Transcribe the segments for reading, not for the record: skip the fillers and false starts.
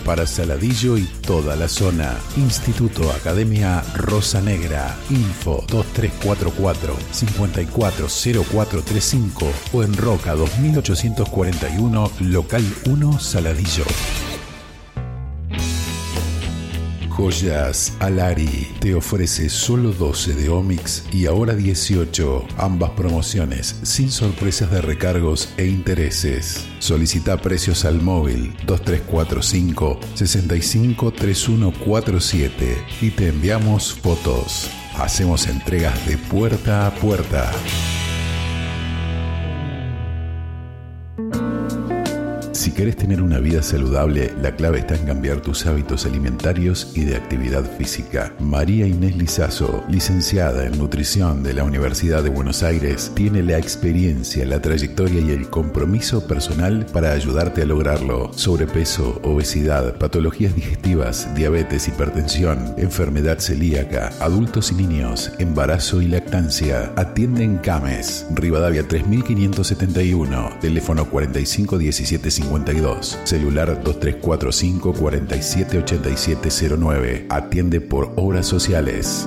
para Saladillo y toda la zona. Instituto Academia Rosa Negra. Info 2344-540435 o en Roca 2841, local 1, Saladillo. Joyas Alari te ofrece solo 12 de Omix y ahora 18, ambas promociones sin sorpresas de recargos e intereses. Solicita precios al móvil 2345-653147 y te enviamos fotos. Hacemos entregas de puerta a puerta. Si querés tener una vida saludable, la clave está en cambiar tus hábitos alimentarios y de actividad física. María Inés Lizazo, licenciada en nutrición de la Universidad de Buenos Aires, tiene la experiencia, la trayectoria y el compromiso personal para ayudarte a lograrlo. Sobrepeso, obesidad, patologías digestivas, diabetes, hipertensión, enfermedad celíaca, adultos y niños, embarazo y lactancia. Atiende en Cames, Rivadavia 3571, teléfono 451752, celular 2345-478709. Atiende por obras sociales.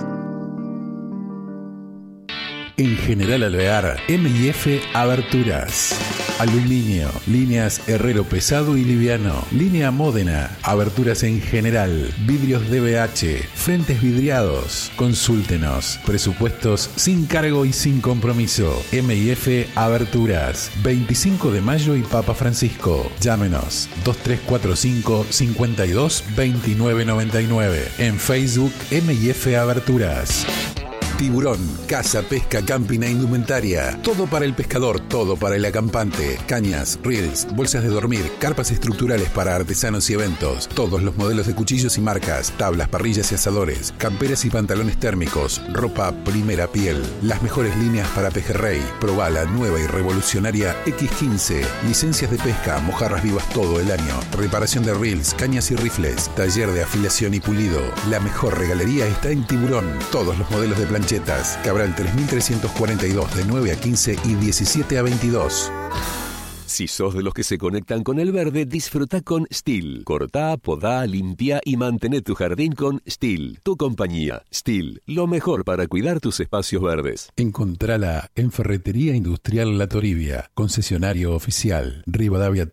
En General Alvear, M&F Aberturas. Aluminio, líneas Herrero pesado y liviano, línea Módena, aberturas en general, vidrios DBH, frentes vidriados. Consúltenos, presupuestos sin cargo y sin compromiso. M&F Aberturas, 25 de mayo y Papa Francisco. Llámenos 2345 52 29 99. En Facebook M&F Aberturas. Tiburón, caza, pesca, camping e indumentaria. Todo para el pescador, todo para el acampante. Cañas, reels, bolsas de dormir, carpas estructurales para artesanos y eventos. Todos los modelos de cuchillos y marcas, tablas, parrillas y asadores, camperas y pantalones térmicos, ropa primera piel. Las mejores líneas para pejerrey. Probá la nueva y revolucionaria X15. Licencias de pesca, mojarras vivas todo el año. Reparación de reels, cañas y rifles. Taller de afilación y pulido. La mejor regalería está en Tiburón. Todos los modelos de planchetas. Cabral 3342 de 9 a 15 y 17 a 22. Si sos de los que se conectan con el verde, disfruta con Stihl. Cortá, podá, limpia y mantén tu jardín con Stihl. Tu compañía, Stihl. Lo mejor para cuidar tus espacios verdes. Encontrala en Ferretería Industrial La Toribia, concesionario oficial. Rivadavia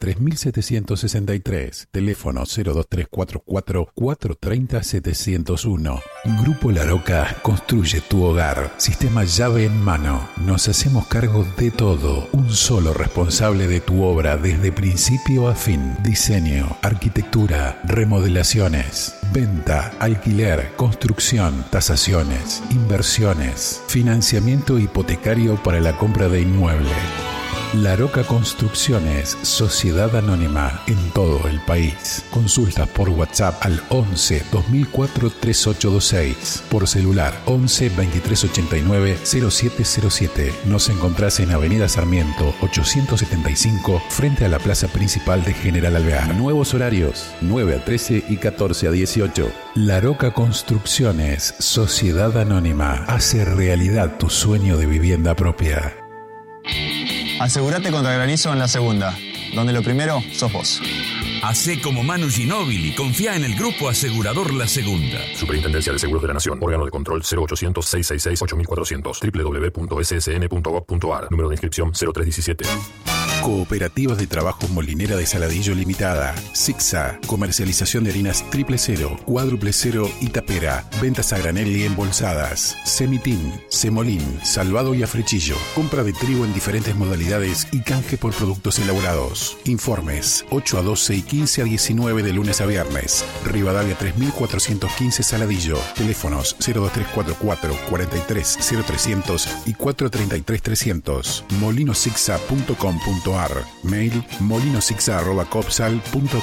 3763. Teléfono 02344 430 701. Grupo La Roca construye tu hogar. Sistema llave en mano. Nos hacemos cargo de todo. Un solo responsable de tu obra desde principio a fin. Diseño, arquitectura, remodelaciones, venta, alquiler, construcción, tasaciones, inversiones, financiamiento hipotecario para la compra de inmueble. La Roca Construcciones, Sociedad Anónima, en todo el país. Consultas por WhatsApp al 11 2004 3826. Por celular 11 2389 0707. Nos encontrás en Avenida Sarmiento 875, frente a la plaza principal de General Alvear. Nuevos horarios, 9 a 13 y 14 a 18. La Roca Construcciones, Sociedad Anónima, hace realidad tu sueño de vivienda propia. Asegúrate contra granizo en La Segunda, donde lo primero sos vos. Hacé como Manu Ginóbili, confía en el Grupo Asegurador La Segunda. Superintendencia de Seguros de la Nación, órgano de control 0800-666-8400, www.ssn.gov.ar, número de inscripción 0317. Cooperativas de Trabajo Molinera de Saladillo Limitada. Sixa, comercialización de harinas 000, 400 y tapera. Ventas a granel y embolsadas. Semitín, semolín, salvado y africhillo. Compra de trigo en diferentes modalidades y canje por productos elaborados. Informes 8 a 12 y 15 a 19 de lunes a viernes. Rivadavia 3415 Saladillo. Teléfonos 02344 43 0300 y 433 300. molinosixa.com.ar. Mail molinosixa@copsal.com.ar.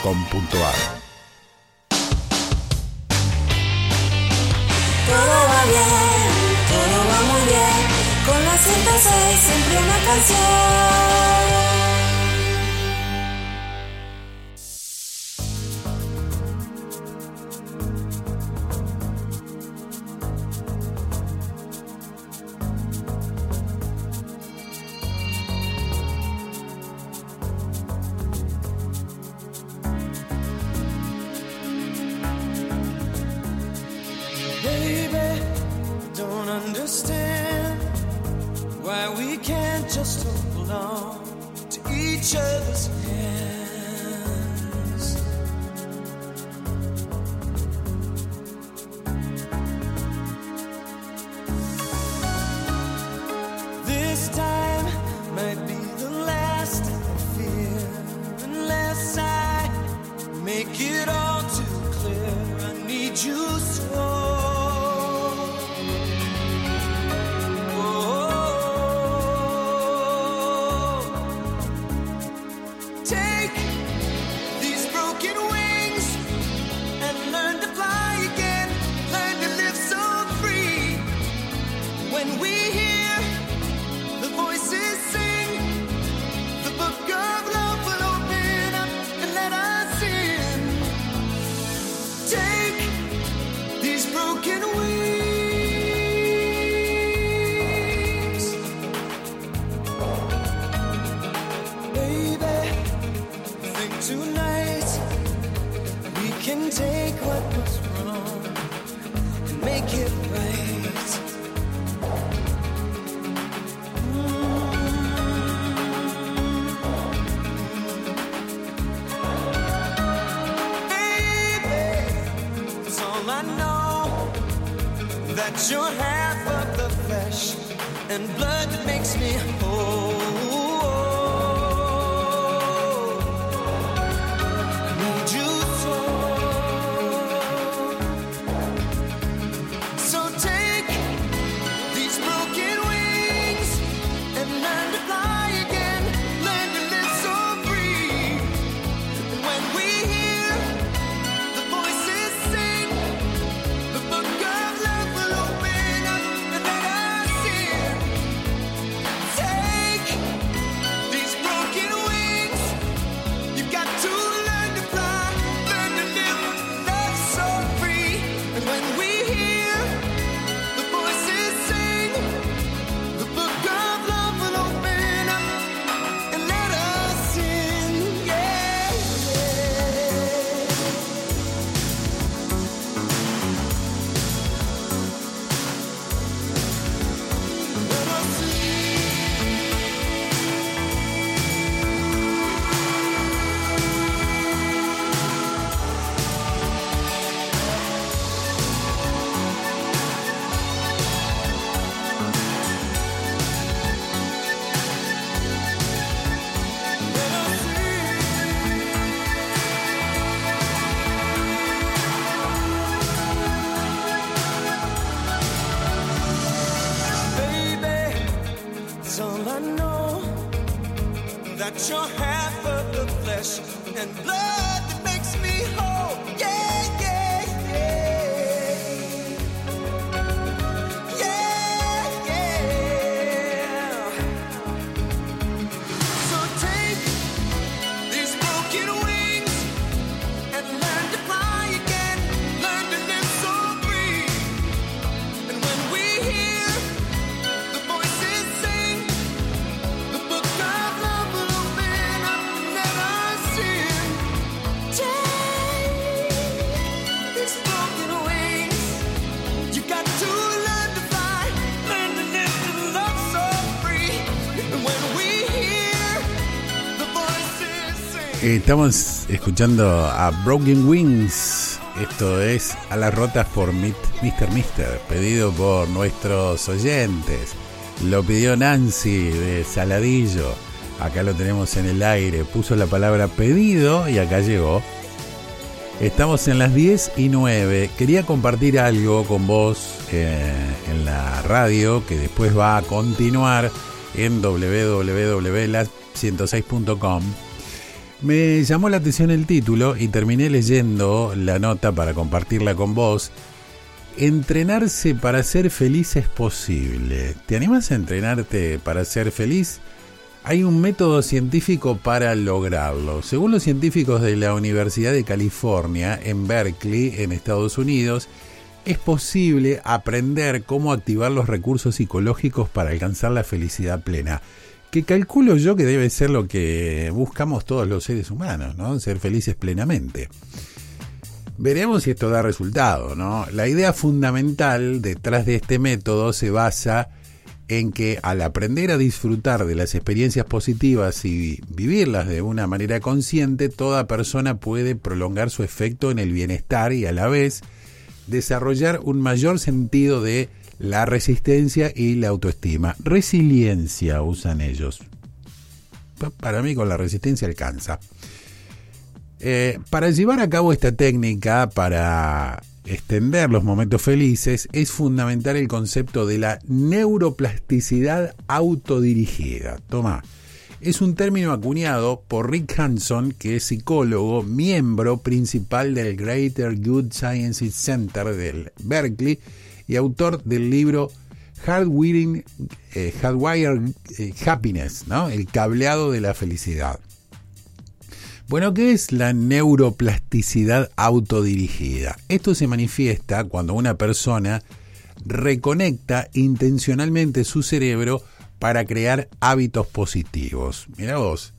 Todo va bien, todo va muy bien. Con la 106 siempre una canción. just hold on to each other's hands. This time might be the last I fear, unless I make it all too clear. I need you so. Take what was wrong and make it right. Baby, that's all I know, that you're half of the flesh and blood that makes me whole. You're half of the flesh and blood that makes me whole. Yeah, yeah, yeah. Yeah, yeah. So take these broken wings and learn to fly again. Learn to live so free. And when we hear the voices sing, the book of love will open up and let us in. Take these broken wings. You got to learn to fly, learn to live and love so free. And when we hear the voices sing. Estamos escuchando a Broken Wings. Esto es Alas Rotas por Mr. Mister, pedido por nuestros oyentes. Lo pidió Nancy de Saladillo. Acá lo tenemos en el aire. Puso la palabra pedido y acá llegó. Estamos en las 10:09. Quería compartir algo con vos en la radio, que después va a continuar en www.la106.com. Me llamó la atención el título y terminé leyendo la nota para compartirla con vos. Entrenarse para ser feliz es posible. ¿Te animas a entrenarte para ser feliz? Hay un método científico para lograrlo. Según los científicos de la Universidad de California en Berkeley, en Estados Unidos, es posible aprender cómo activar los recursos psicológicos para alcanzar la felicidad plena. Que calculo yo que debe ser lo que buscamos todos los seres humanos, ¿no? Ser felices plenamente. Veremos si esto da resultado, ¿no? La idea fundamental detrás de este método se basa en que al aprender a disfrutar de las experiencias positivas y vivirlas de una manera consciente, toda persona puede prolongar su efecto en el bienestar y a la vez desarrollar un mayor sentido de la resistencia y la autoestima. Resiliencia usan ellos. Para mí con la resistencia alcanza. Para llevar a cabo esta técnica, para extender los momentos felices, es fundamental el concepto de la neuroplasticidad autodirigida. Toma, es un término acuñado por Rick Hanson, que es psicólogo, miembro principal del Greater Good Sciences Center del Berkeley y autor del libro Hardwired Happiness, ¿no? El cableado de la felicidad. Bueno, ¿qué es la neuroplasticidad autodirigida? Esto se manifiesta cuando una persona reconecta intencionalmente su cerebro para crear hábitos positivos. Mirá vos.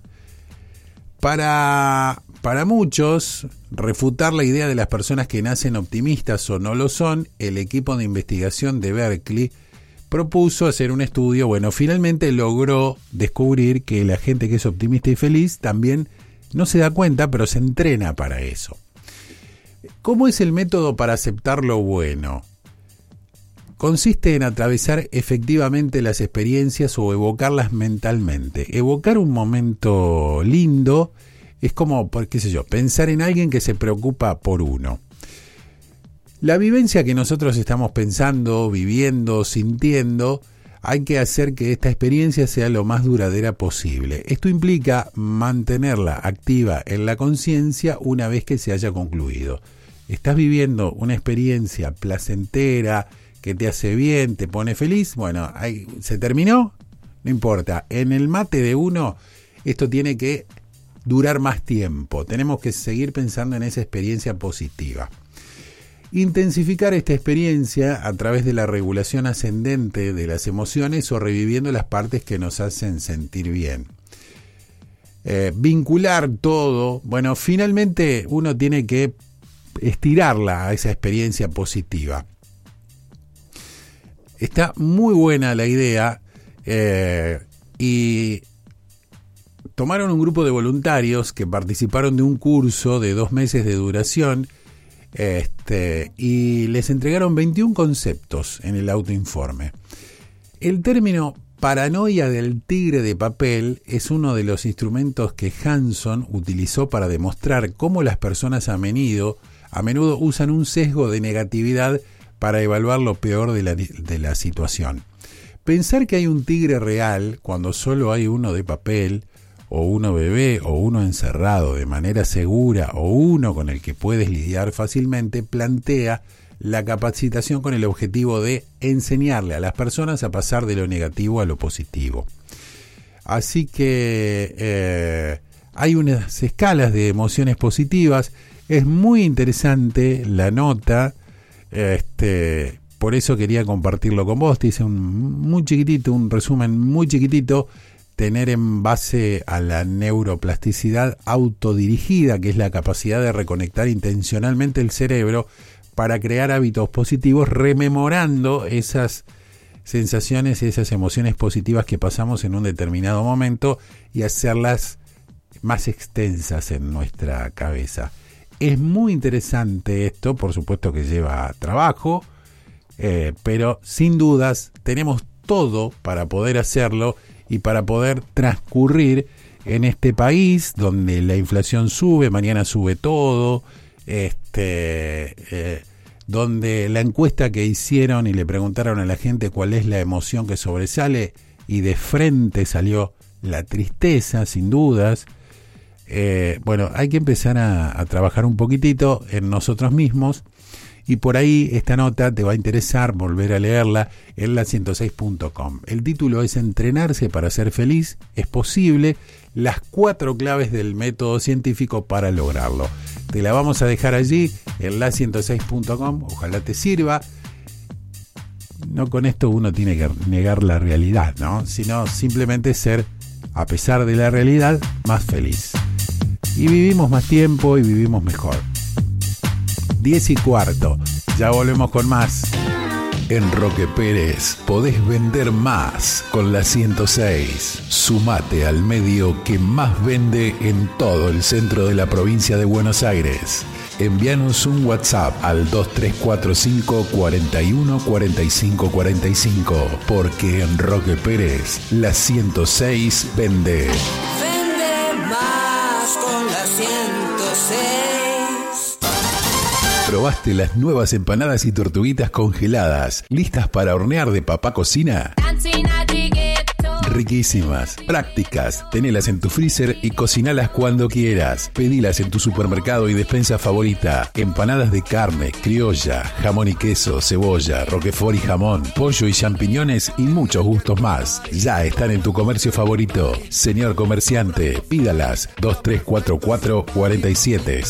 Para muchos, refutar la idea de las personas que nacen optimistas o no lo son, el equipo de investigación de Berkeley propuso hacer un estudio. Bueno, finalmente logró descubrir que la gente que es optimista y feliz también no se da cuenta, pero se entrena para eso. ¿Cómo es el método para aceptar lo bueno? Consiste en atravesar efectivamente las experiencias o evocarlas mentalmente. Evocar un momento lindo es como, qué sé yo, pensar en alguien que se preocupa por uno. La vivencia que nosotros estamos pensando, viviendo, sintiendo, hay que hacer que esta experiencia sea lo más duradera posible. Esto implica mantenerla activa en la conciencia una vez que se haya concluido. ¿Estás viviendo una experiencia placentera que te hace bien, te pone feliz? Bueno, ¿se terminó? No importa. En el mate de uno, esto tiene que durar más tiempo. Tenemos que seguir pensando en esa experiencia positiva. Intensificar esta experiencia a través de la regulación ascendente de las emociones o reviviendo las partes que nos hacen sentir bien. Vincular todo. Bueno, finalmente uno tiene que estirarla a esa experiencia positiva. Está muy buena la idea y tomaron un grupo de voluntarios que participaron de un curso de 2 meses de duración y les entregaron 21 conceptos en el autoinforme. El término paranoia del tigre de papel es uno de los instrumentos que Hanson utilizó para demostrar cómo las personas a menudo usan un sesgo de negatividad para evaluar lo peor de la situación. Pensar que hay un tigre real cuando solo hay uno de papel, o uno bebé, o uno encerrado de manera segura, o uno con el que puedes lidiar fácilmente, plantea la capacitación con el objetivo de enseñarle a las personas a pasar de lo negativo a lo positivo. Así que hay unas escalas de emociones positivas. Es muy interesante la nota, por eso quería compartirlo con vos. Te hice un resumen muy chiquitito. Tener en base a la neuroplasticidad autodirigida, que es la capacidad de reconectar intencionalmente el cerebro para crear hábitos positivos, rememorando esas sensaciones, esas emociones positivas que pasamos en un determinado momento y hacerlas más extensas en nuestra cabeza. Es muy interesante esto, por supuesto que lleva trabajo, pero sin dudas tenemos todo para poder hacerlo y para poder transcurrir en este país donde la inflación sube, mañana sube todo, donde la encuesta que hicieron y le preguntaron a la gente cuál es la emoción que sobresale y de frente salió la tristeza, sin dudas. Bueno, hay que empezar a trabajar un poquitito en nosotros mismos. Y por ahí esta nota te va a interesar volver a leerla en la106.com. El título es Entrenarse para ser feliz. Es posible. Las 4 claves del método científico para lograrlo. Te la vamos a dejar allí en la106.com. Ojalá te sirva. No con esto uno tiene que negar la realidad, ¿no? Sino simplemente ser, a pesar de la realidad, más feliz. Y vivimos más tiempo y vivimos mejor. 10:15. Ya volvemos con más. En Roque Pérez podés vender más con la 106. Sumate al medio que más vende en todo el centro de la provincia de Buenos Aires. Envíanos un WhatsApp al 2345 41 45 45, porque en Roque Pérez la 106 vende. Vende más con la 106. ¿Probaste las nuevas empanadas y tortuguitas congeladas, listas para hornear de Papá Cocina? Riquísimas, prácticas, tenelas en tu freezer y cocinalas cuando quieras. Pedilas en tu supermercado y despensa favorita. Empanadas de carne, criolla, jamón y queso, cebolla, roquefort y jamón, pollo y champiñones y muchos gustos más. Ya están en tu comercio favorito. Señor comerciante, pídalas 2344 47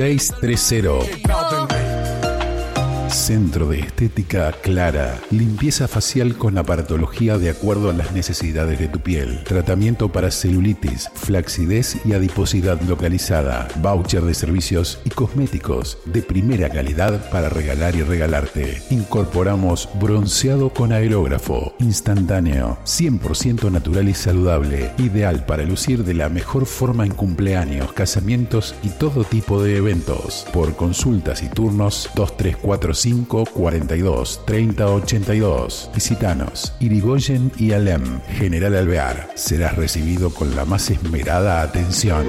6630. Centro de Estética Clara. Limpieza facial con aparatología de acuerdo a las necesidades de tu piel. Tratamiento para celulitis, flacidez y adiposidad localizada. Voucher de servicios y cosméticos de primera calidad para regalar y regalarte. Incorporamos bronceado con aerógrafo, instantáneo, 100% natural y saludable. Ideal para lucir de la mejor forma en cumpleaños, casamientos y todo tipo de eventos. Por consultas y turnos 2345 42 30 82. Visítanos Irigoyen y Alem, General Alvear. Serás recibido con la más esmerada atención.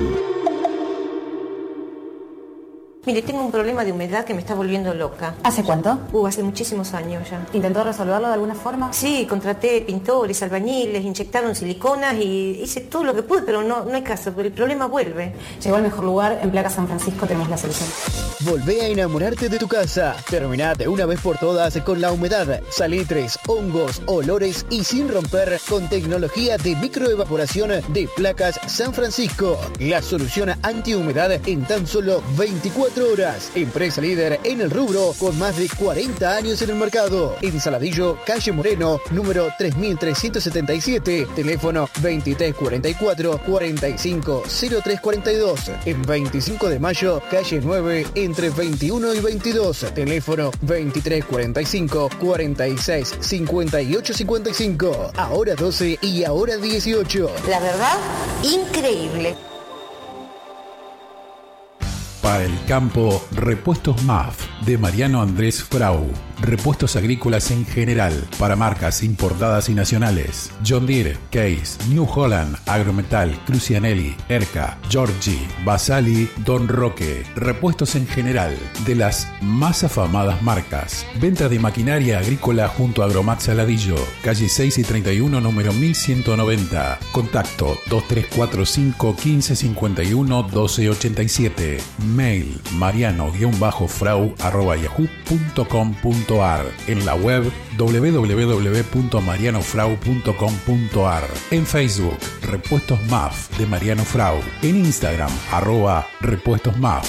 Mire, tengo un problema de humedad que me está volviendo loca. ¿Hace cuánto? Hace muchísimos años ya. ¿Intentó resolverlo de alguna forma? Sí, contraté pintores, albañiles, inyectaron siliconas y hice todo lo que pude, pero no hay caso, el problema vuelve. Llegó al mejor lugar, en Placa San Francisco tenemos la solución. Volvé a enamorarte de tu casa. Terminá de una vez por todas con la humedad, salitres, hongos, olores y sin romper con tecnología de microevaporación de Placas San Francisco. La solución antihumedad en tan solo 24 horas. Empresa líder en el rubro con más de 40 años en el mercado. En Saladillo, calle Moreno, número 3377. Teléfono 2344 450342. En 25 de mayo, calle 9, entre 21 y 22. Teléfono 2345 46 58 55. Ahora 12 y ahora 18. La verdad, increíble. Para el campo, Repuestos MAF de Mariano Andrés Frau. Repuestos agrícolas en general, para marcas importadas y nacionales. John Deere, Case, New Holland, Agrometal, Crucianelli, Erca, Giorgi, Basali, Don Roque. Repuestos en general, de las más afamadas marcas. Venta de maquinaria agrícola junto a Agromat Saladillo, calle 6 y 31, número 1190. Contacto 2345 1551 1287. Mail mariano-frau@yahoo.com.ar. En la web www.marianofrau.com.ar. En Facebook, Repuestos MAF de Mariano Frau. En Instagram, @repuestosmaf.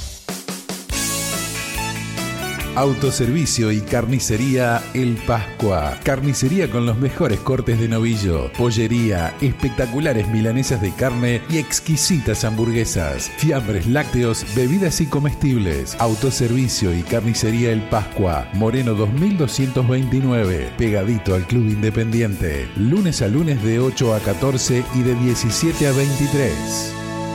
Autoservicio y carnicería El Pascua. Carnicería con los mejores cortes de novillo, pollería, espectaculares milanesas de carne y exquisitas hamburguesas, fiambres lácteos, bebidas y comestibles. Autoservicio y carnicería El Pascua, Moreno 2229, pegadito al Club Independiente. Lunes a lunes de 8 a 14 y de 17 a 23.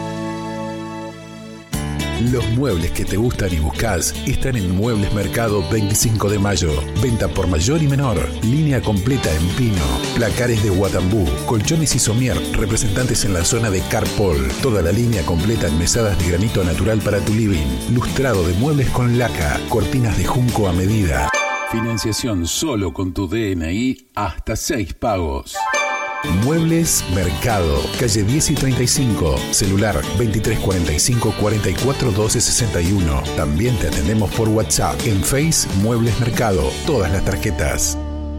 Los muebles que te gustan y buscas están en Muebles Mercado 25 de Mayo. Venta por mayor y menor. Línea completa en pino. Placares de Guatambú. Colchones y somier. Representantes en la zona de Carpol. Toda la línea completa en mesadas de granito natural para tu living. Lustrado de muebles con laca. Cortinas de junco a medida. Financiación solo con tu DNI hasta 6 pagos. Muebles Mercado, calle 10 y 35, celular 2345 44 12 61. También te atendemos por WhatsApp. En Face, Muebles Mercado, todas las tarjetas.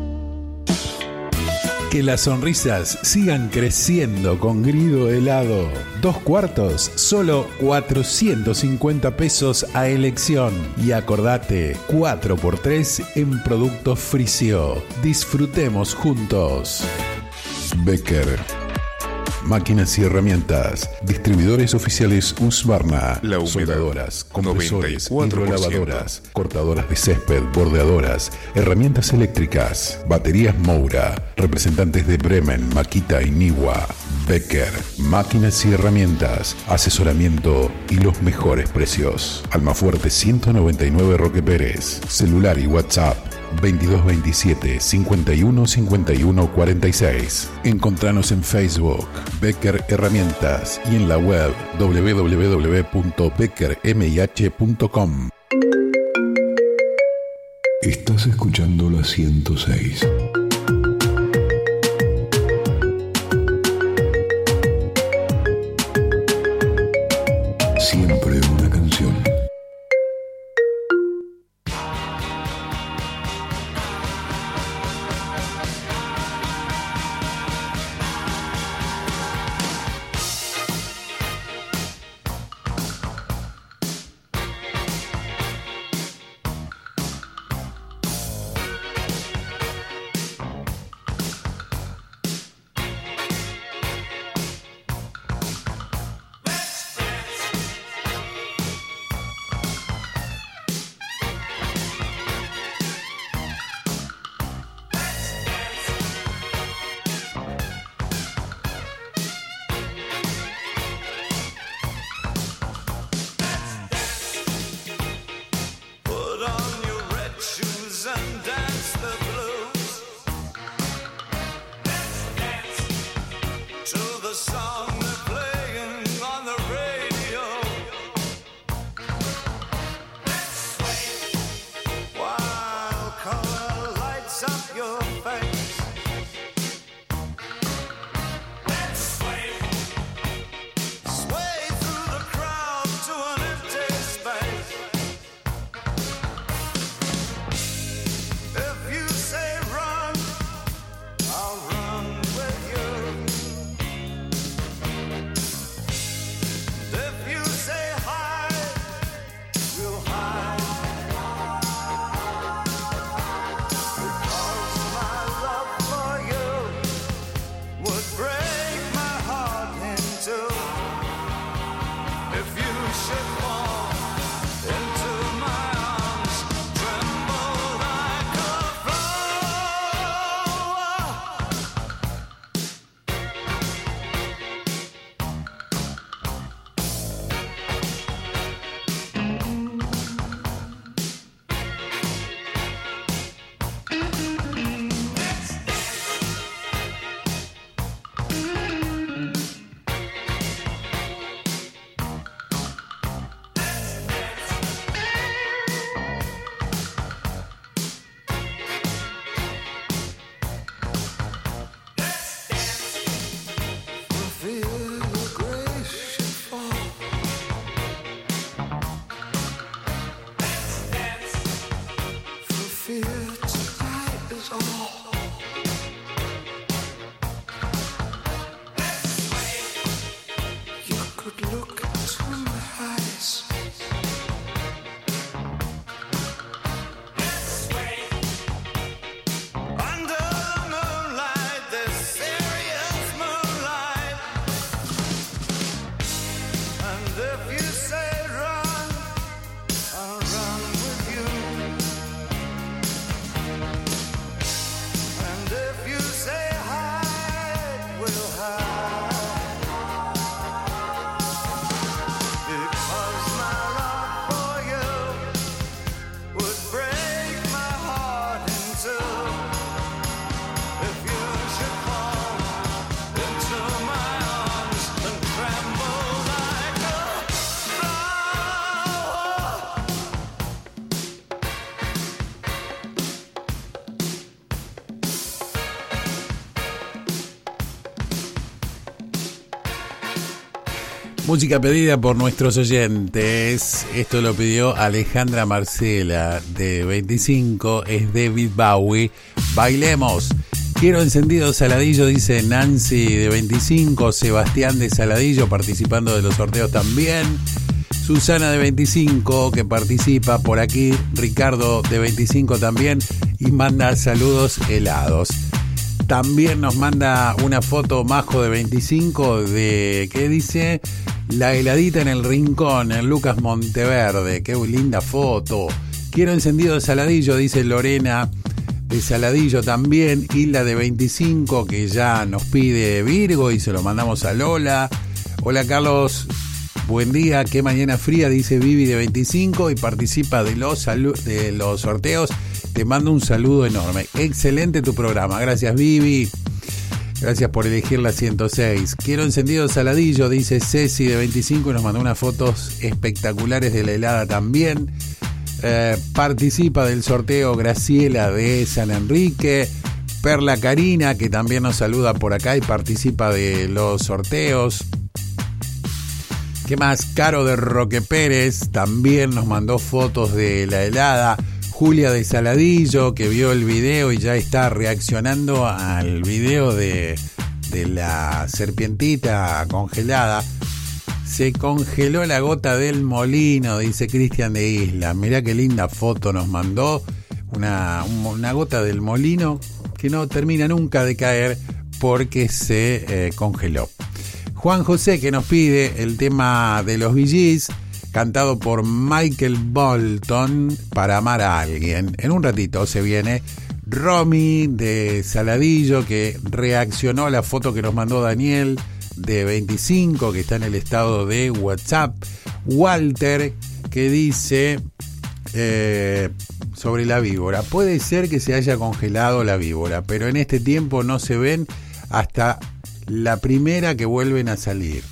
Que las sonrisas sigan creciendo con Grido Helado. 2 cuartos, solo 450 pesos a elección. Y acordate, 4x3 en productos Frisia. Disfrutemos juntos. Becker. Máquinas y herramientas. Distribuidores oficiales Husqvarna. La humedad, Soldadoras, compresores, 94%. hidrolavadoras, cortadoras de césped, bordeadoras, herramientas eléctricas, baterías Moura, representantes de Bremen, Makita y Niwa. Becker, máquinas y herramientas, asesoramiento y los mejores precios. Almafuerte 199 Roque Pérez. Celular y WhatsApp 2227 51 51 46. Encontranos en Facebook Becker Herramientas y en la web www.beckermih.com. Estás escuchando la 106. Siempre una canción. Put on your red shoes and dance the blues. Dance to the song they're playing on the radio. While color lights up your face. Sway through the crowd to an empty space. If you say run, I'll run with you. If you say hide, we'll hide. Because my love for you would break my heart in two. If you should fall into my arms, tremble like a flower. Feel your grace should fall. For fear tonight is all. You could look into my eyes. Under the moonlight, this serious moonlight. And if you say run, I'll run with you. And if you say hide, we'll hide. Because my love for you would break my heart in two. If you should fall into my arms and tremble like a flower. Música pedida por nuestros oyentes. Esto lo pidió Alejandra Marcela de 25. Es David Bowie. Bailemos. Quiero encendido Saladillo, dice Nancy de 25. Sebastián de Saladillo participando de los sorteos también. Susana de 25 que participa por aquí. Ricardo de 25 también. Y manda saludos helados. también nos manda una foto Majo de 25 de, ¿qué dice? La heladita en el rincón, en Lucas Monteverde. Qué linda foto. Quiero encendido de Saladillo, dice Lorena de Saladillo también. Hilda de 25 que ya nos pide Virgo y se lo mandamos a Lola. Hola Carlos, buen día, qué mañana fría, dice Vivi de 25 y participa de los sorteos. Te mando un saludo enorme. Excelente tu programa, gracias Vivi. Gracias por elegir la 106. Quiero encendido Saladillo, dice Ceci de 25 y nos mandó unas fotos espectaculares de la helada también. Participa del sorteo Graciela de San Enrique. Perla Karina, que también nos saluda por acá y participa de los sorteos. ¿Qué más? Caro de Roque Pérez también nos mandó fotos de la helada. Julia de Saladillo, que vio el video y ya está reaccionando al video de la serpientita congelada. Se congeló la gota del molino, dice Cristian de Isla. Mirá qué linda foto nos mandó. Una gota del molino que no termina nunca de caer porque se congeló. Juan José, que nos pide el tema de los Bee Gees, cantado por Michael Bolton, Para amar a alguien. En un ratito se viene Romy de Saladillo, que reaccionó a la foto que nos mandó Daniel de 25, que está en el estado de WhatsApp. Walter, que dice sobre la víbora: puede ser que se haya congelado la víbora, pero en este tiempo no se ven hasta la primera que vuelven a salir.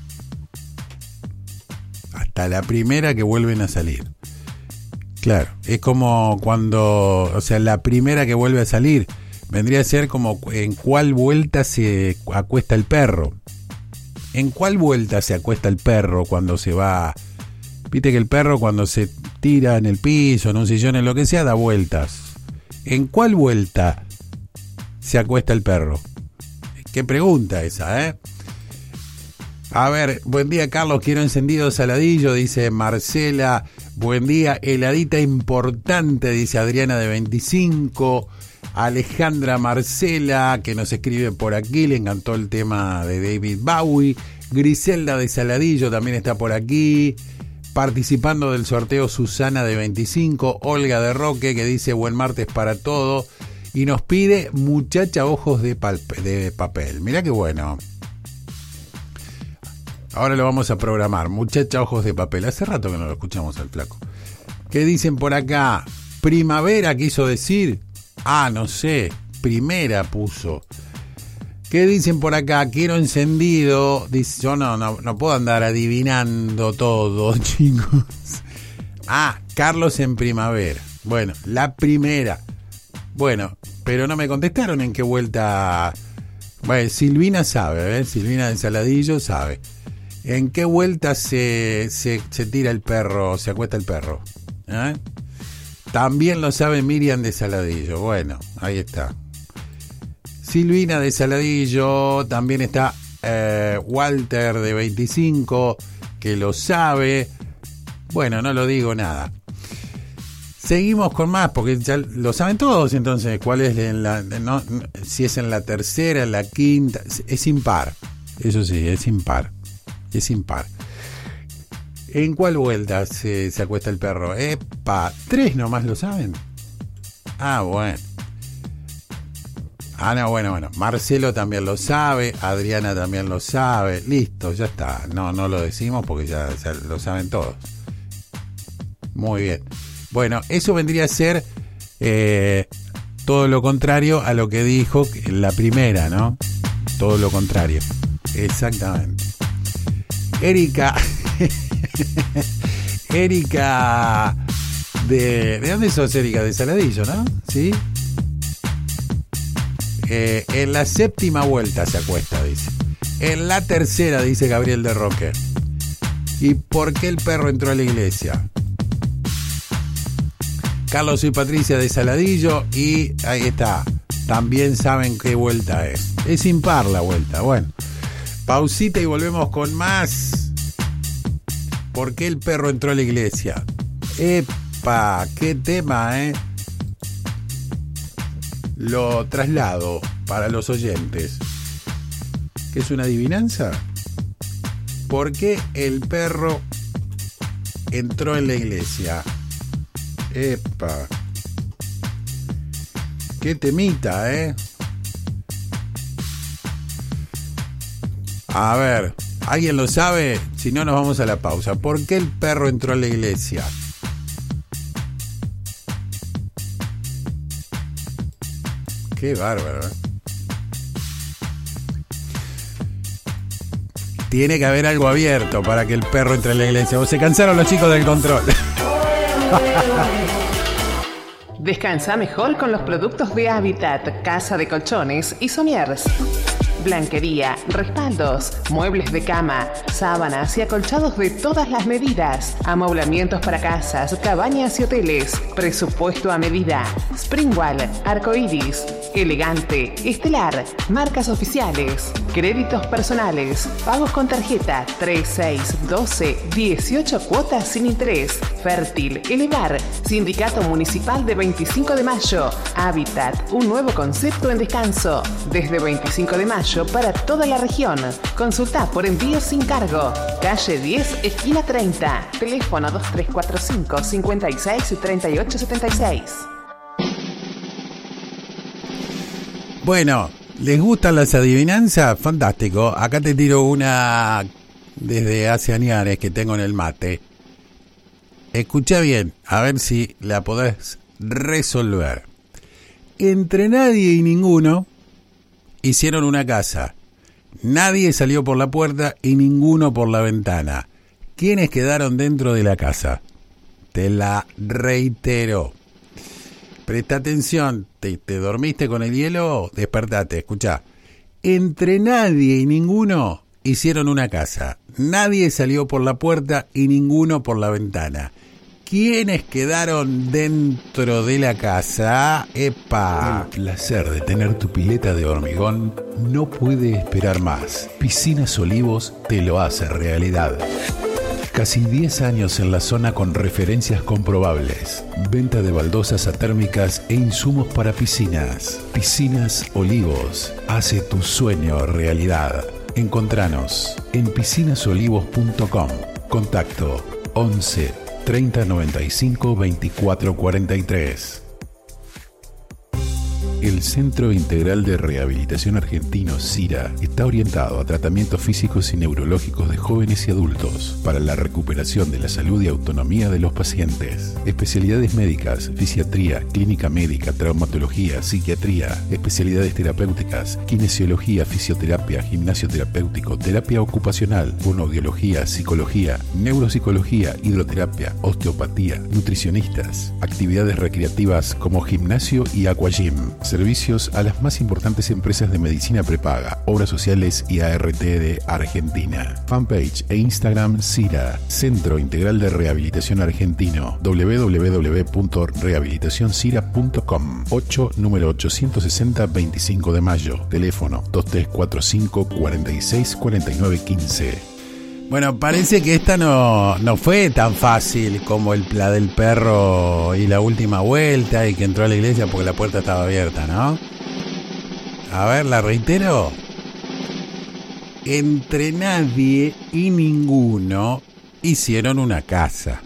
Hasta la primera que vuelven a salir. Claro, es como cuando, o sea, la primera que vuelve a salir vendría a ser como en cuál vuelta se acuesta el perro. ¿En cuál vuelta se acuesta el perro cuando se va? Viste que el perro cuando se tira en el piso, en un sillón, en lo que sea, da vueltas. ¿En cuál vuelta se acuesta el perro? Qué pregunta esa, ¿eh? A ver, buen día Carlos, quiero encendido Saladillo, dice Marcela. Buen día, heladita importante, dice Adriana de 25. Alejandra Marcela, que nos escribe por aquí, le encantó el tema de David Bowie. Griselda de Saladillo también está por aquí. Participando del sorteo Susana de 25. Olga de Roque, que dice buen martes para todo. Y nos pide Muchacha Ojos de Papel. Mirá qué bueno. Ahora lo vamos a programar. Muchacha Ojos de Papel. Hace rato que no lo escuchamos al flaco. ¿Qué dicen por acá? Primavera quiso decir. Ah, no sé. Primera puso. ¿Qué dicen por acá? Quiero encendido. Dice, yo no puedo andar adivinando todo, chicos. Ah, Carlos en primavera. Bueno, la primera. Bueno, pero no me contestaron en qué vuelta. Bueno, Silvina sabe, Silvina de Saladillo sabe. ¿En qué vuelta se tira el perro, se acuesta el perro? También lo sabe Miriam de Saladillo. Bueno, ahí está. Silvina de Saladillo, también está Walter de 25, que lo sabe. Bueno, no lo digo nada. Seguimos con más, porque ya lo saben todos, entonces, ¿cuál es si es en la tercera, en la quinta? Es impar, eso sí, es impar. Es impar. ¿En cuál vuelta se acuesta el perro? Epa, 3 nomás lo saben. Ah, bueno. Ah, no, bueno. Marcelo también lo sabe, Adriana también lo sabe. Listo, ya está. No lo decimos porque ya lo saben todos. Muy bien. Bueno, eso vendría a ser todo lo contrario a lo que dijo la primera, ¿no? Todo lo contrario. Exactamente. Erika. Erika. ¿De dónde sos, Erika? De Saladillo, ¿no? ¿Sí? En la séptima vuelta se acuesta, dice. En la tercera, dice Gabriel de Roque. ¿Y por qué el perro entró a la iglesia? Carlos y Patricia de Saladillo. Y ahí está. También saben qué vuelta es. Es impar la vuelta. Bueno. Pausita y volvemos con más. ¿Por qué el perro entró a la iglesia? ¡Epa! ¡Qué tema, eh! Lo traslado para los oyentes. ¿Qué es una adivinanza? ¿Por qué el perro entró en la iglesia? Epa. Qué temita, ¿eh? A ver, ¿alguien lo sabe? Si no, nos vamos a la pausa. ¿Por qué el perro entró en la iglesia? Qué bárbaro, ¿eh? Tiene que haber algo abierto para que el perro entre en la iglesia. ¿O se cansaron los chicos del control? Descansa mejor con los productos de Habitat, Casa de Colchones y Somiers. Blanquería, respaldos, muebles de cama, sábanas y acolchados de todas las medidas, amoblamientos para casas, cabañas y hoteles, presupuesto a medida, Springwall, Arcoiris, Elegante, Estelar, marcas oficiales, créditos personales, pagos con tarjeta, 3, 6, 12, 18 cuotas sin interés, Fértil, Elevar, Sindicato Municipal de 25 de Mayo, Habitat, un nuevo concepto en descanso, desde 25 de Mayo para toda la región. Consulta por envío sin cargo. Calle 10, esquina 30. Teléfono 2345 56 38 76. Bueno, ¿les gustan las adivinanzas? Fantástico. Acá te tiro una desde hace años que tengo en el mate. Escucha bien, a ver si la podés resolver. Entre nadie y ninguno hicieron una casa. Nadie salió por la puerta y ninguno por la ventana. ¿Quiénes quedaron dentro de la casa? Te la reitero. Presta atención. ¿Te dormiste con el hielo? Despertate, escuchá. Entre nadie y ninguno hicieron una casa. Nadie salió por la puerta y ninguno por la ventana. ¿Quiénes quedaron dentro de la casa? ¡Epa! El placer de tener tu pileta de hormigón no puede esperar más. Piscinas Olivos te lo hace realidad. Casi 10 años en la zona con referencias comprobables. Venta de baldosas atérmicas e insumos para piscinas. Piscinas Olivos hace tu sueño realidad. Encontranos en piscinasolivos.com. Contacto 11 30 95 24 43. El Centro Integral de Rehabilitación Argentino, CIRA, está orientado a tratamientos físicos y neurológicos de jóvenes y adultos para la recuperación de la salud y autonomía de los pacientes. Especialidades médicas, fisiatría, clínica médica, traumatología, psiquiatría, especialidades terapéuticas, kinesiología, fisioterapia, gimnasio terapéutico, terapia ocupacional, fonoaudiología, psicología, neuropsicología, hidroterapia, osteopatía, nutricionistas, actividades recreativas como gimnasio y aquagym. Servicios a las más importantes empresas de medicina prepaga, obras sociales y ART de Argentina. Fanpage e Instagram CIRA, Centro Integral de Rehabilitación Argentino, www.rehabilitacioncira.com. 8, número 860, 25 de mayo. Teléfono 2345 46 49 15. Bueno, parece que esta no fue tan fácil como la del perro y la última vuelta y que entró a la iglesia porque la puerta estaba abierta, ¿no? A ver, la reitero. Entre nadie y ninguno hicieron una casa.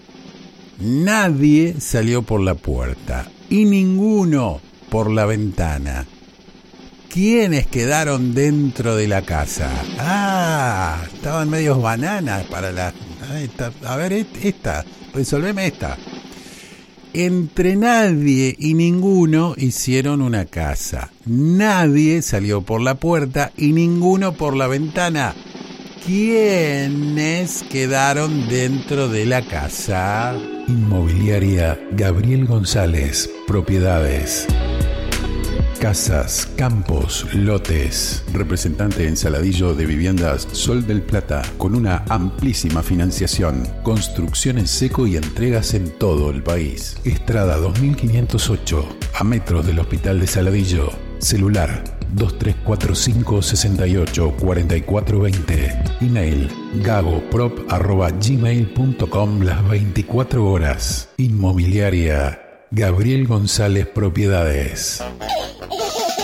Nadie salió por la puerta y ninguno por la ventana. ¿Quiénes quedaron dentro de la casa? Ah, estaban medios bananas para la... A ver, esta, resolveme esta. Entre nadie y ninguno hicieron una casa. Nadie salió por la puerta y ninguno por la ventana. ¿Quiénes quedaron dentro de la casa? Inmobiliaria Gabriel González, Propiedades. Casas, campos, lotes. Representante en Saladillo de Viviendas Sol del Plata, con una amplísima financiación. Construcción en seco y entregas en todo el país. Estrada 2508, a metros del Hospital de Saladillo. Celular 2345 68 44 20. Email gagoprop@gmail.com las 24 horas. Inmobiliaria Gabriel González Propiedades.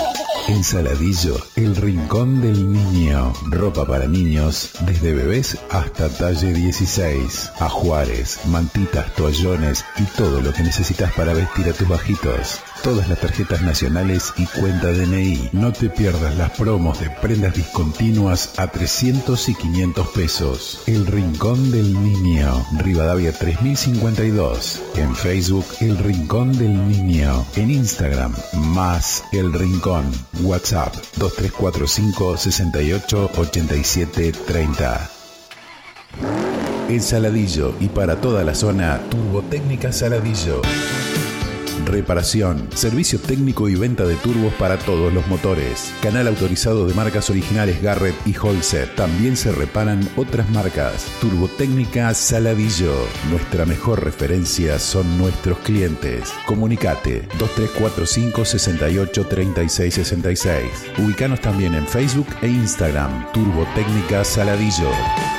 En Saladillo, el rincón del niño. Ropa para niños, desde bebés hasta talle 16. Ajuares, mantitas, toallones y todo lo que necesitas para vestir a tus bajitos. Todas las tarjetas nacionales y cuenta DNI. No te pierdas las promos de prendas discontinuas a 300 y 500 pesos. El Rincón del Niño. Rivadavia 3052. En Facebook, El Rincón del Niño. En Instagram, más El Rincón. WhatsApp 2345 68 87 30. En Saladillo y para toda la zona, Turbotécnica Saladillo. Reparación, servicio técnico y venta de turbos para todos los motores. Canal autorizado de marcas originales Garrett y Holset. También se reparan otras marcas. Turbotécnica Saladillo. Nuestra mejor referencia son nuestros clientes. Comunicate 2345 68 36 66. Ubicanos también en Facebook e Instagram. Turbotécnica Saladillo.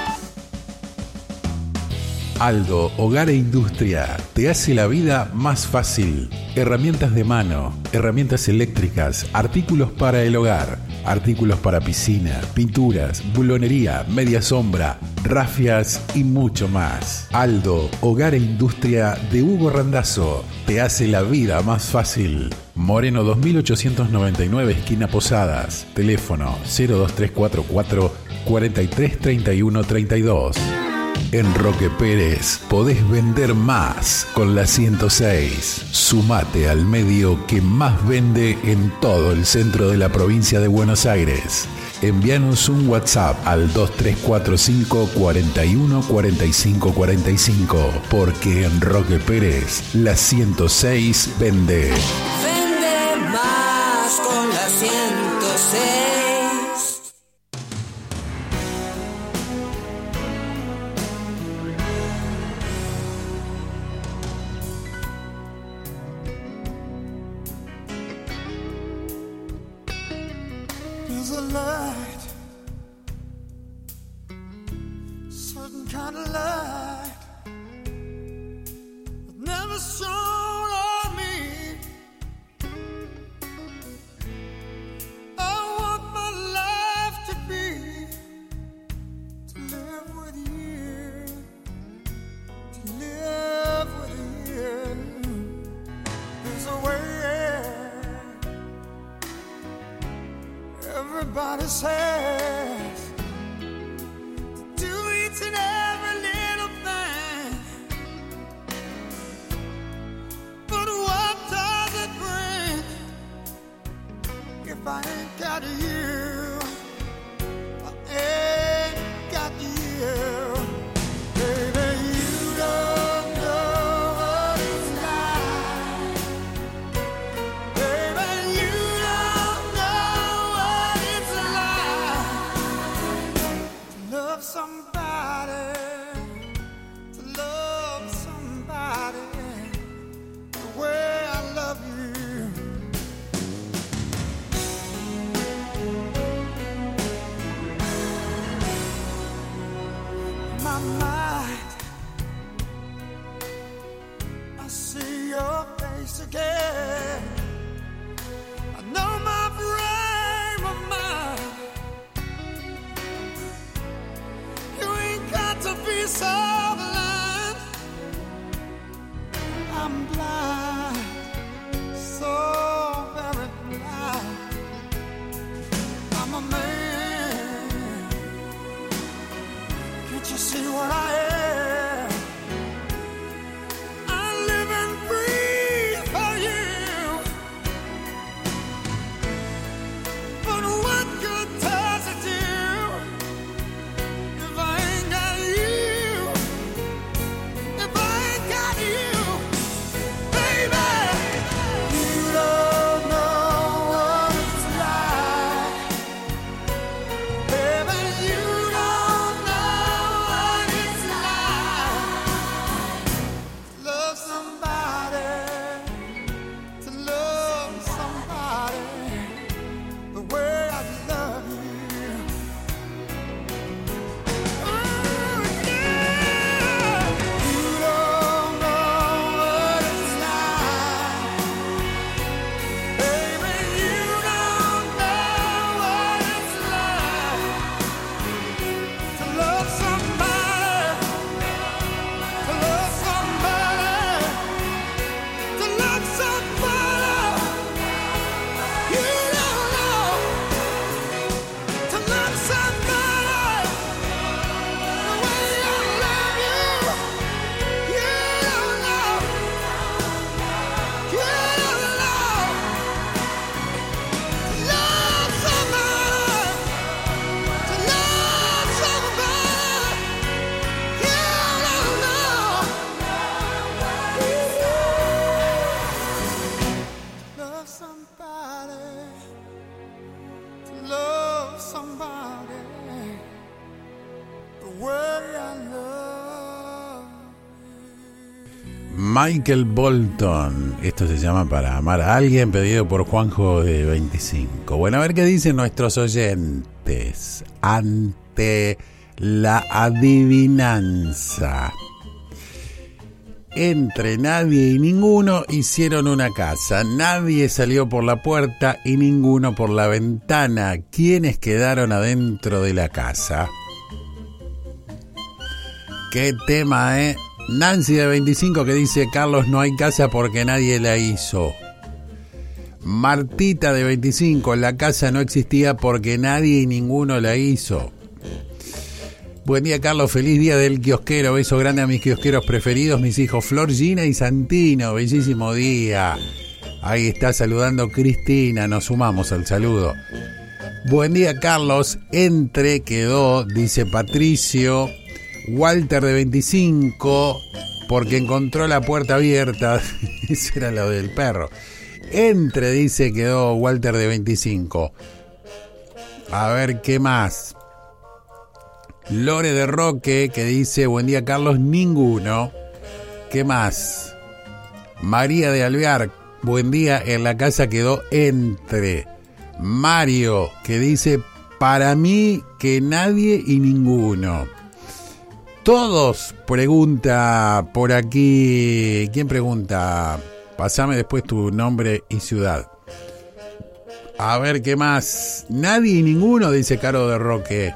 Aldo, Hogar e Industria, te hace la vida más fácil. Herramientas de mano, herramientas eléctricas, artículos para el hogar, artículos para piscina, pinturas, bulonería, media sombra, rafias y mucho más. Aldo, Hogar e Industria de Hugo Randazzo, te hace la vida más fácil. Moreno 2899, esquina Posadas. Teléfono 02344 43 31 32. En Roque Pérez podés vender más con la 106. Sumate al medio que más vende en todo el centro de la provincia de Buenos Aires. Envíanos un WhatsApp al 2345 41 45 45, porque en Roque Pérez la 106 vende. Vende más con la 106. There's a light, certain kind of light that never shone on me. I want my life to be, to live with you, to live with you. There's a way. Everybody says to do each and every little thing, but what does it bring if I ain't got you? I ain't got you. Baby, you don't know what it's like. Baby, you don't know what it's like to love somebody, to love somebody the way I love you. My mind, I see your face again. I know my frame of mind. You ain't got to be so blind. I'm blind, so very blind. I'm a man. Can't you see what I am? I live and breathe for you. But what good does it do if I ain't got you? Michael Bolton. Esto se llama Para amar a alguien, pedido por Juanjo de 25. Bueno, a ver qué dicen nuestros oyentes ante la adivinanza. Entre nadie y ninguno hicieron una casa. Nadie salió por la puerta y ninguno por la ventana. ¿Quiénes quedaron adentro de la casa? Qué tema, ¿eh? Nancy de 25 que dice: Carlos, no hay casa porque nadie la hizo. Martita de 25: la casa no existía porque nadie y ninguno la hizo. Buen día, Carlos, feliz día del kiosquero. Beso grande a mis kiosqueros preferidos, mis hijos Flor, Gina y Santino. Bellísimo día. Ahí está saludando Cristina, nos sumamos al saludo. Buen día, Carlos. Entre quedó, dice Patricio. Walter de 25, porque encontró la puerta abierta. Ese era lo del perro. Entre, dice, quedó Walter de 25. A ver, ¿qué más? Lore de Roque, que dice: buen día, Carlos, ninguno. ¿Qué más? María de Alvear: buen día, en la casa quedó entre. Mario, que dice: para mí que nadie y ninguno. Todos, pregunta por aquí. ¿Quién pregunta? Pasame después tu nombre y ciudad. A ver, ¿qué más? Nadie y ninguno, dice Caro de Roque.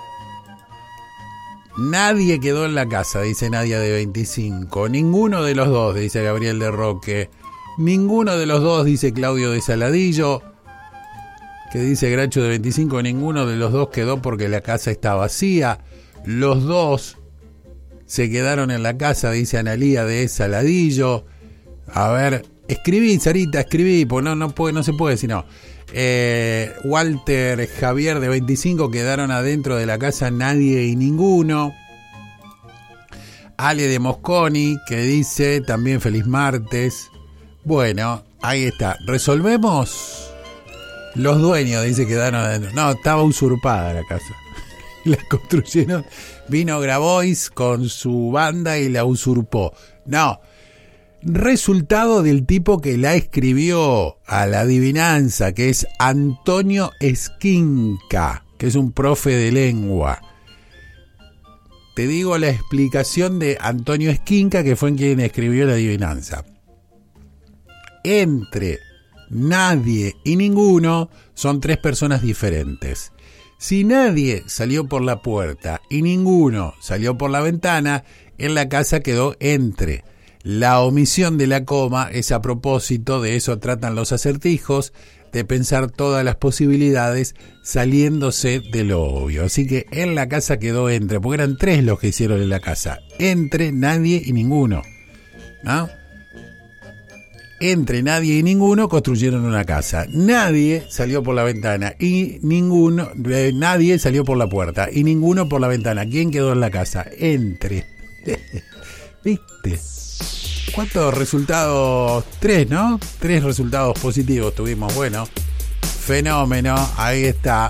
Nadie quedó en la casa, dice Nadia de 25. Ninguno de los dos, dice Gabriel de Roque. Ninguno de los dos, dice Claudio de Saladillo. Que dice Gracho de 25, ninguno de los dos quedó porque la casa está vacía. Los dos se quedaron en la casa, dice Analía de Saladillo. A ver, escribí, Sarita, escribí, pues no se puede, sino. Walter Javier de 25 quedaron adentro de la casa nadie y ninguno. Ale de Mosconi, que dice también feliz martes. Bueno, ahí está. ¿Resolvemos? Los dueños, dice, quedaron adentro. No, estaba usurpada la casa. La construyeron. Vino Grabois con su banda y la usurpó. No. Resultado del tipo que la escribió a la adivinanza, que es Antonio Esquinca, que es un profe de lengua. Te digo la explicación de Antonio Esquinca, que fue quien escribió la adivinanza. Entre nadie y ninguno son tres personas diferentes. Si nadie salió por la puerta y ninguno salió por la ventana, en la casa quedó entre. La omisión de la coma es a propósito, de eso tratan los acertijos, de pensar todas las posibilidades saliéndose de lo obvio. Así que en la casa quedó entre, porque eran tres los que hicieron en la casa. Entre, nadie y ninguno. ¿No? Entre nadie y ninguno construyeron una casa. Nadie salió por la ventana y ninguno, nadie salió por la puerta y ninguno por la ventana. ¿Quién quedó en la casa? Entre. ¿Viste? ¿Cuántos resultados? 3, ¿no? 3 resultados positivos tuvimos. Bueno, fenómeno. Ahí está.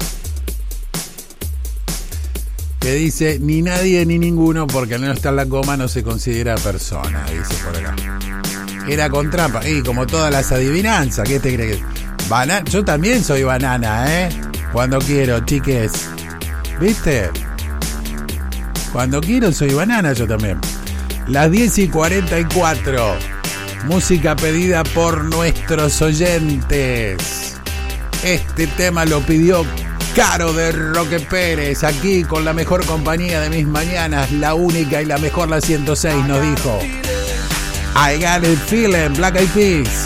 Que dice: ni nadie ni ninguno, porque al no estar la coma no se considera persona. Dice por acá. Era con trampa. Y como todas las adivinanzas, ¿qué te crees? Yo también soy banana, ¿eh? Cuando quiero, chiques. ¿Viste? Cuando quiero soy banana yo también. Las 10:44. Música pedida por nuestros oyentes. Este tema lo pidió Caro de Roque Pérez. Aquí con la mejor compañía de mis mañanas. La única y la mejor, la 106, nos dijo: I got it feeling, Black Eyed Peas.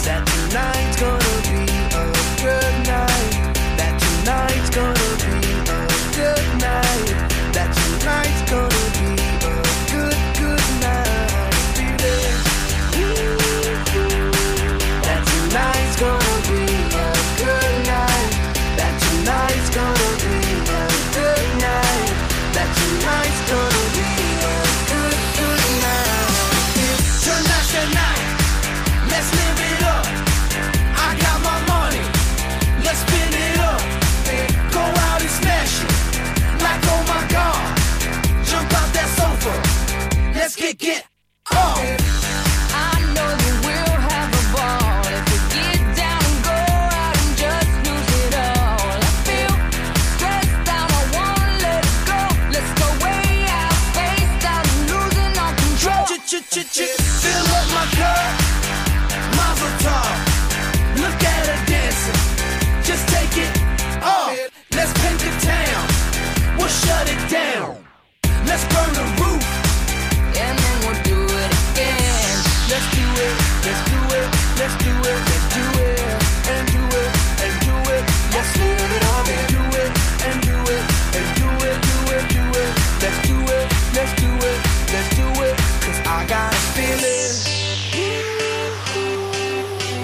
Let's live it up. I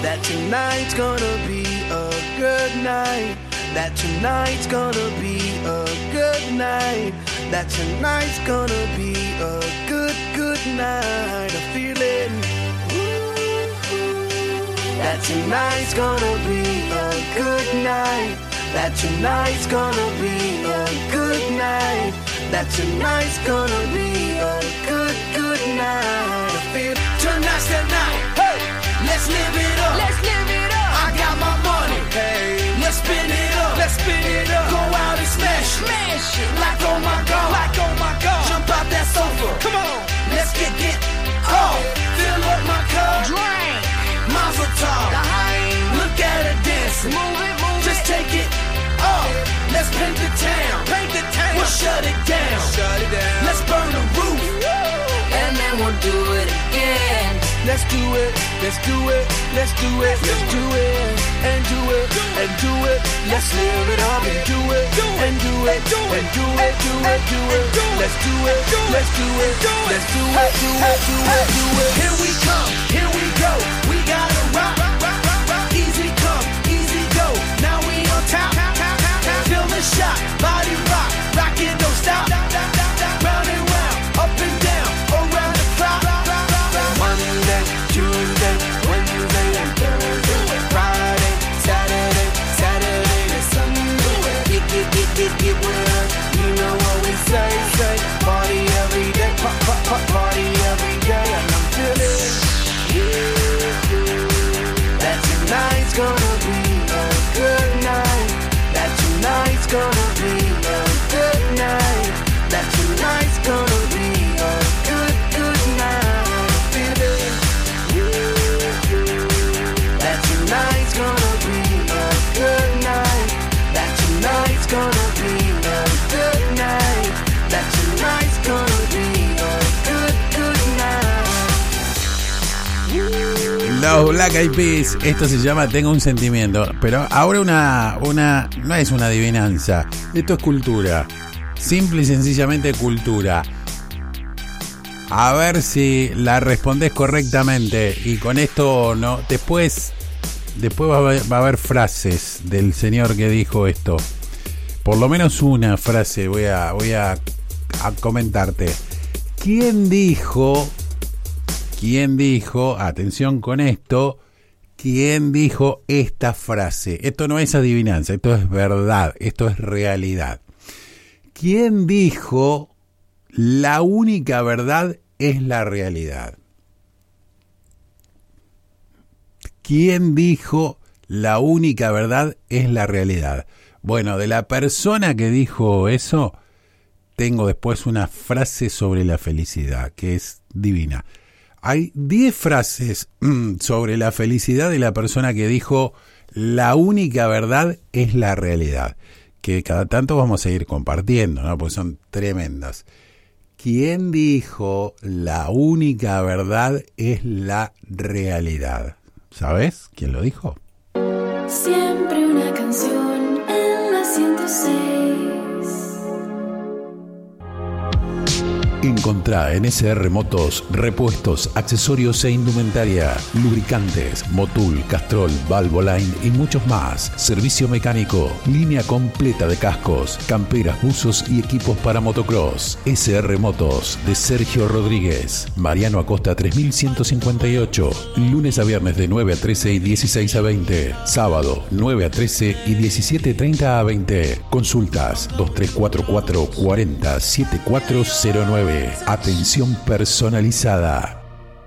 that tonight's gonna be a good night. That tonight's gonna be a good night. That tonight's gonna be a good, good night. I'm feeling. That tonight's gonna be a good night. That tonight's gonna be a good night. That tonight's gonna be a good, good night. I feel tonight's the night. Hey, let's live it up. Let's live it up. I got my money. Hey, let's spin it up. Let's spin it up. Go out and smash it. Smash it. Like oh my god. Like oh my god. Jump out that sofa. Come on. Let's get off. Fill up my cup. Drink. Mazel tov. Look at her dancing. Move it, move it. Just take it off. Let's paint the town. Paint the town. We'll shut it down. Shut it down. Let's burn the roof. And then we'll do it again. Let's do it. Let's do it. Let's do it. Let's do it. And do it. And do it. Let's live it up and do it. And do it. And do it. Do it. Do it. Let's do it. Let's do it. Let's do it. Do it. Do it. Do it. Here we come. Here we go. We gotta rock. Easy come. Easy go. Now we on top. Feel the shot. Body rock. Rock it. Don't stop. Round and round. Up and down. Around the clock. Monday, Tuesday, Wednesday, and Thursday, Friday, Saturday, Saturday to Sunday. Get with us. You know what we say. Party every day. Party every day. And I'm feeling that tonight's gonna be a good night. That tonight's gonna be a good night. That tonight's gonna be a good, good night. Feeling that tonight's gonna be a good night. That tonight's gonna be a good night. That tonight's gonna be a good, good night. Los Black Eyed Peas, esto se llama Tengo un sentimiento. Pero ahora no es una adivinanza. Esto es cultura. Simple y sencillamente cultura. A ver si la respondés correctamente. Y con esto no. Después va a haber frases del señor que dijo esto. Por lo menos una frase voy a comentarte. ¿Quién dijo? Atención con esto. ¿Quién dijo esta frase? Esto no es adivinanza, esto es verdad, esto es realidad. ¿Quién dijo la única verdad es la realidad? ¿Quién dijo la única verdad es la realidad? Bueno, de la persona que dijo eso, tengo después una frase sobre la felicidad, que es divina. Hay 10 frases sobre la felicidad de la persona que dijo la única verdad es la realidad, que cada tanto vamos a ir compartiendo, ¿no? Pues son tremendas. ¿Quién dijo la única verdad es la realidad? ¿Sabes quién lo dijo? Siempre una canción en la 106. Encontrá en SR Motos repuestos, accesorios e indumentaria, lubricantes, Motul, Castrol, Valvoline y muchos más. Servicio mecánico, línea completa de cascos, camperas, buzos y equipos para motocross. SR Motos de Sergio Rodríguez, Mariano Acosta 3158, lunes a viernes de 9 a 13 y 16 a 20, sábado 9 a 13 y 17:30 a 20. Consultas 2344 40 7409. Atención personalizada.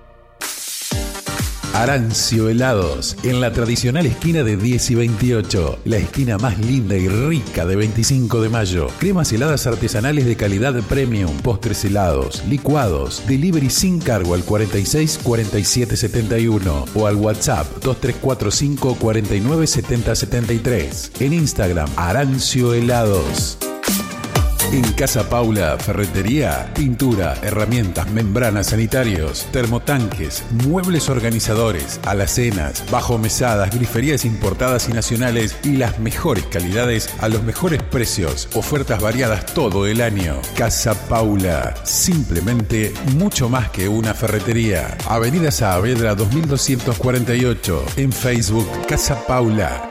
Arancio Helados, en la tradicional esquina de 10 y 28, la esquina más linda y rica de 25 de mayo. Cremas heladas artesanales de calidad premium, postres helados, licuados, delivery sin cargo al 46 47 71 o al WhatsApp 2345 49 70 73. En Instagram, Arancio Helados. En Casa Paula Ferretería, pintura, herramientas, membranas, sanitarios, termotanques, muebles organizadores, alacenas, bajomesadas, griferías importadas y nacionales y las mejores calidades a los mejores precios. Ofertas variadas todo el año. Casa Paula, simplemente mucho más que una ferretería. Avenida Saavedra 2248. En Facebook, Casa Paula.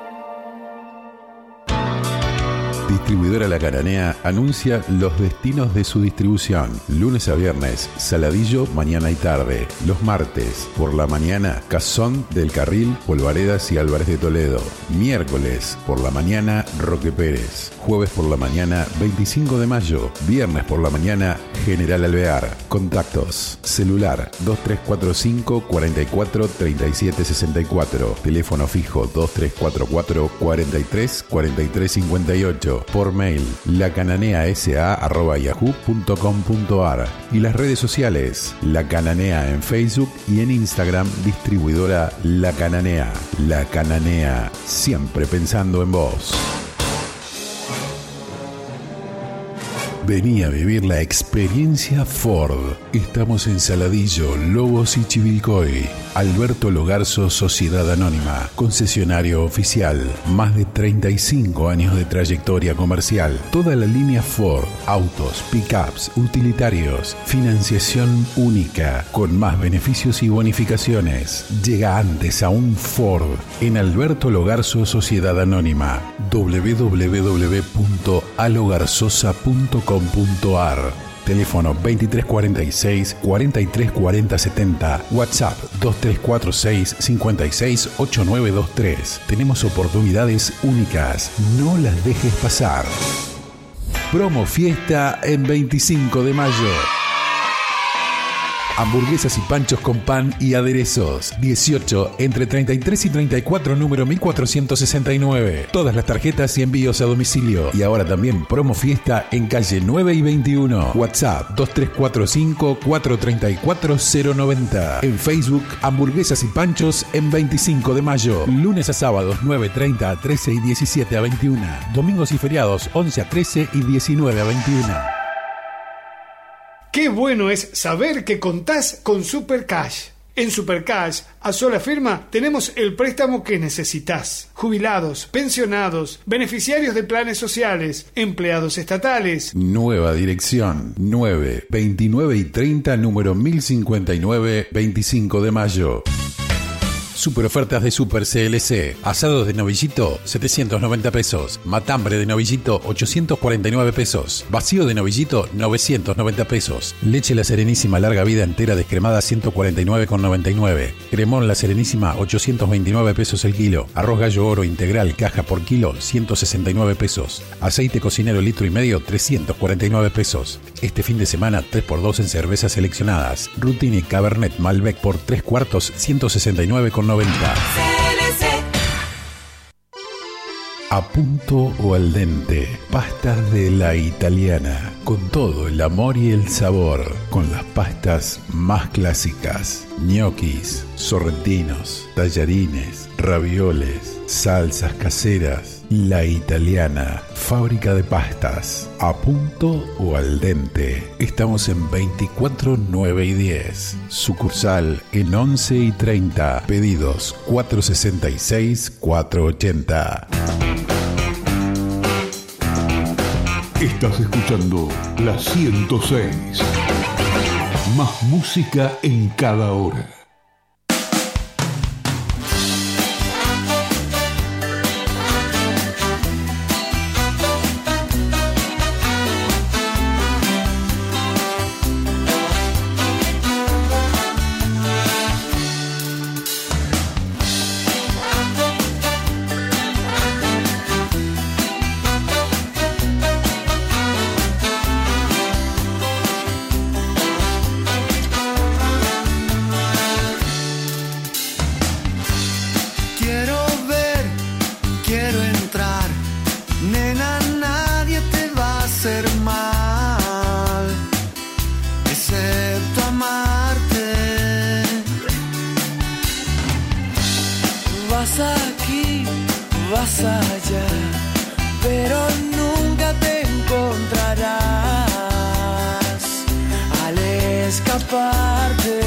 Distribuidora La Cananea anuncia los destinos de su distribución. Lunes a viernes, Saladillo, mañana y tarde. Los martes, por la mañana, Cazón del Carril, Polvaredas y Álvarez de Toledo. Miércoles, por la mañana, Roque Pérez. Jueves por la mañana, 25 de mayo. Viernes por la mañana, General Alvear. Contactos: celular 2345 44 37 64. Teléfono fijo 2344 43 43 58. Por mail lacananeasa@yahoo.com.ar. Y las redes sociales: La Cananea en Facebook y en Instagram, distribuidora La Cananea. La Cananea, siempre pensando en vos. Vení a vivir la experiencia Ford. Estamos en Saladillo, Lobos y Chivilcoy. Alberto Logarzo, Sociedad Anónima, concesionario oficial. Más de 35 años de trayectoria comercial. Toda la línea Ford, autos, pickups, utilitarios, financiación única, con más beneficios y bonificaciones. Llega antes a un Ford en Alberto Logarzo, Sociedad Anónima. www.alogarzosa.com.ar. Teléfono 2346 4340 70. WhatsApp 2346 56 8923. Tenemos oportunidades únicas. No las dejes pasar. Promo fiesta en 25 de mayo. Hamburguesas y panchos con pan y aderezos. 18 entre 33 y 34, número 1469. Todas las tarjetas y envíos a domicilio. Y ahora también promo fiesta en calle 9 y 21. WhatsApp 2345 434 090. En Facebook, Hamburguesas y panchos en 25 de mayo. Lunes a sábados 9:30 a 13 y 17 a 21. Domingos y feriados 11 a 13 y 19 a 21. Qué bueno es saber que contás con Supercash. En Supercash, a sola firma, tenemos el préstamo que necesitas. Jubilados, pensionados, beneficiarios de planes sociales, empleados estatales. Nueva dirección: 9, 29 y 30, número 1059, 25 de mayo. Super ofertas de Super CLC. Asados de novillito, 790 pesos. Matambre de novillito, 849 pesos. Vacío de novillito, 990 pesos. Leche La Serenísima larga vida entera descremada, 149,99. Cremón La Serenísima, 829 pesos el kilo. Arroz Gallo Oro integral caja por kilo, 169 pesos. Aceite cocinero litro y medio, 349 pesos. Este fin de semana, 3x2 en cervezas seleccionadas. Rutini Cabernet Malbec por 3 cuartos, 169,90. A punto o al dente, pastas de La Italiana, con todo el amor y el sabor, con las pastas más clásicas, ñoquis, sorrentinos, tallarines, ravioles, salsas caseras. La Italiana, fábrica de pastas, a punto o al dente. Estamos en 24, 9 y 10. Sucursal en 11 y 30. Pedidos 466 480. Estás escuchando la 106. Más música en cada hora. Vas aquí, vas allá, pero nunca te encontrarás al escaparte.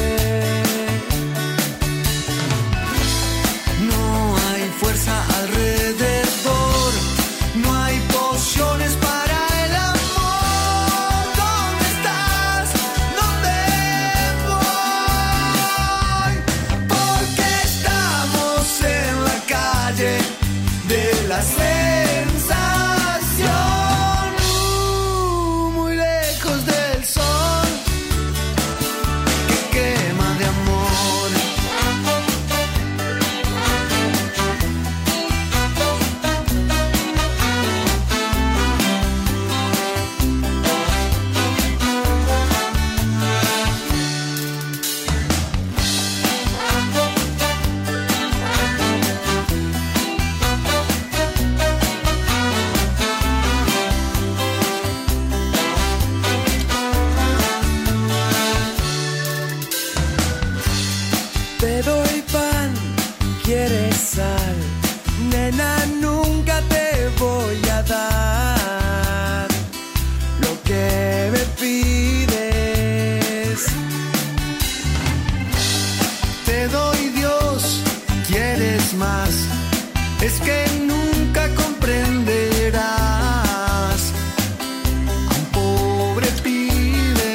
No hay fuerza alrededor, no hay pociones para el amor. ¿Dónde estás? ¿Dónde voy? Porque estamos en la calle de la sensación, muy lejos del sol que quema de amor. Te doy pan, quieres sal, nena, nunca te voy a dar lo que me pides. Te doy Dios, quieres más, es que nunca comprenderás a un pobre pibe.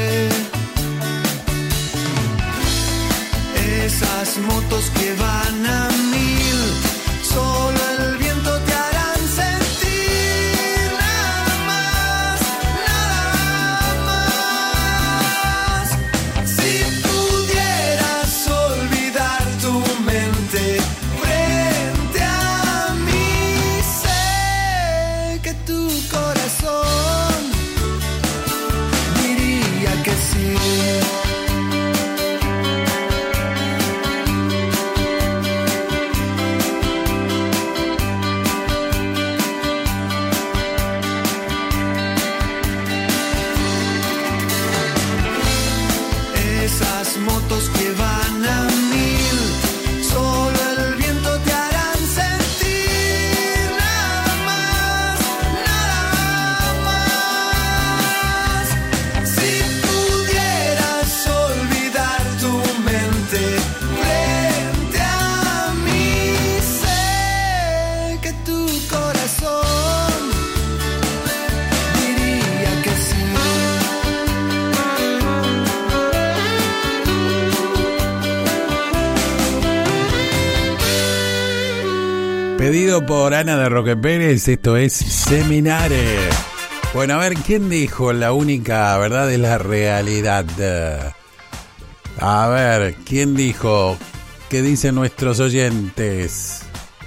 Esas motos que van a 1000, solo el viento te harán sentir. Nada más, nada más. Si pudieras olvidar tu mente frente a mí, sé que tu corazón diría que sí. Esas motos que van a 1000, solo el viento te harán sentir. Nada más, nada más. Si pudieras olvidar tu mente frente a mí, sé que tu corazón diría que sí. Pedido por Ana de Roque Pérez, esto es Seminare. Bueno, a ver, ¿quién dijo la única verdad es la realidad? A ver, ¿quién dijo? ¿Qué dicen nuestros oyentes?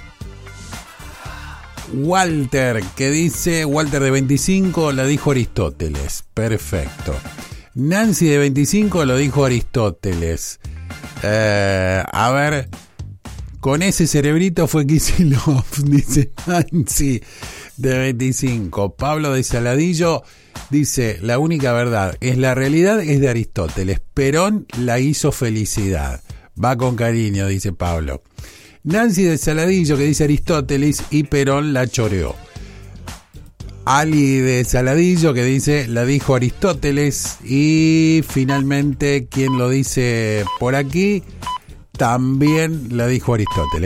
Walter, ¿qué dice? Walter de 25 la dijo Aristóteles. Perfecto. Nancy de 25 lo dijo Aristóteles. A ver, con ese cerebrito fue Kicillof, dice Nancy de 25. Pablo de Saladillo dice, la única verdad es la realidad, es de Aristóteles. Perón la hizo felicidad. Va con cariño, dice Pablo. Nancy de Saladillo, que dice Aristóteles, y Perón la choreó. Ali de Saladillo, que dice, la dijo Aristóteles. Y finalmente, ¿quién lo dice por aquí? También la dijo Aristóteles.